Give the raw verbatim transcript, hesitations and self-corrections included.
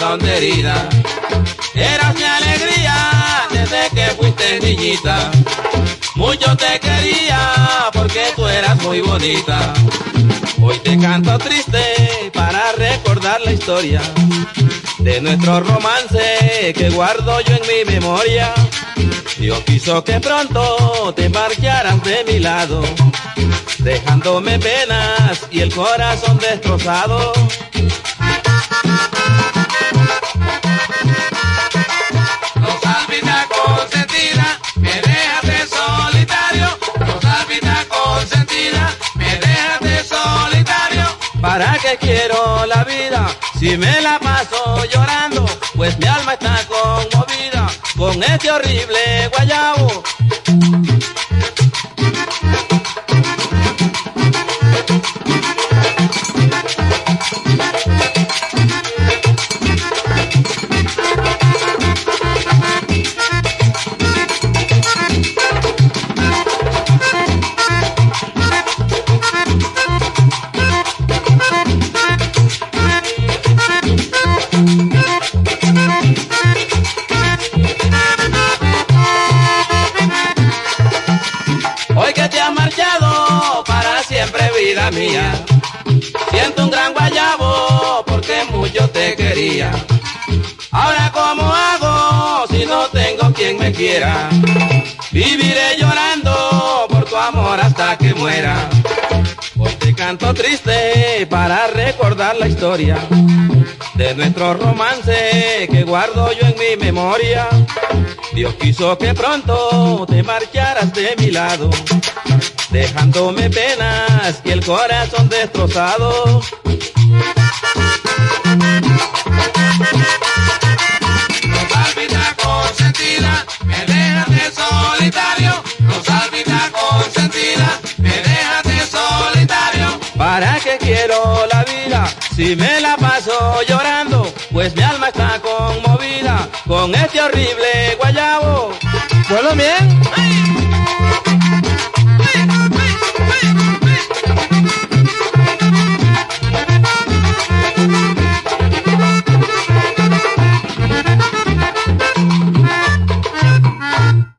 honda herida. Eras mi alegría desde que fuiste niñita. Mucho te quería porque tú eras muy bonita. Hoy te canto triste para recordar la historia de nuestro romance que guardo yo en mi memoria. Dios quiso que pronto te marcharas de mi lado, dejándome penas y el corazón destrozado. Rosalvita consentida, me dejaste solitario. Rosalvita consentida, me dejaste solitario. ¿Para qué quiero la vida si me la paso llorando? Pues mi alma está conmovida con este horrible guayabo. Hoy que te has marchado para siempre, vida mía, siento un gran guayabo porque mucho te quería. Ahora cómo hago si no tengo quien me quiera. Viviré llorando por tu amor hasta que muera. Hoy te canto triste para recordar la historia de nuestro romance que guardo yo en mi memoria. Dios quiso que pronto te marcharas de mi lado, dejándome penas y el corazón destrozado. Rosalvita consentida, me dejaste solitario. Rosalvita consentida, me dejaste solitario. ¿Para qué quiero la vida si me la paso llorando? Pues mi alma está conmovida con este horrible guayabo. Bueno, bien. ¡Ay!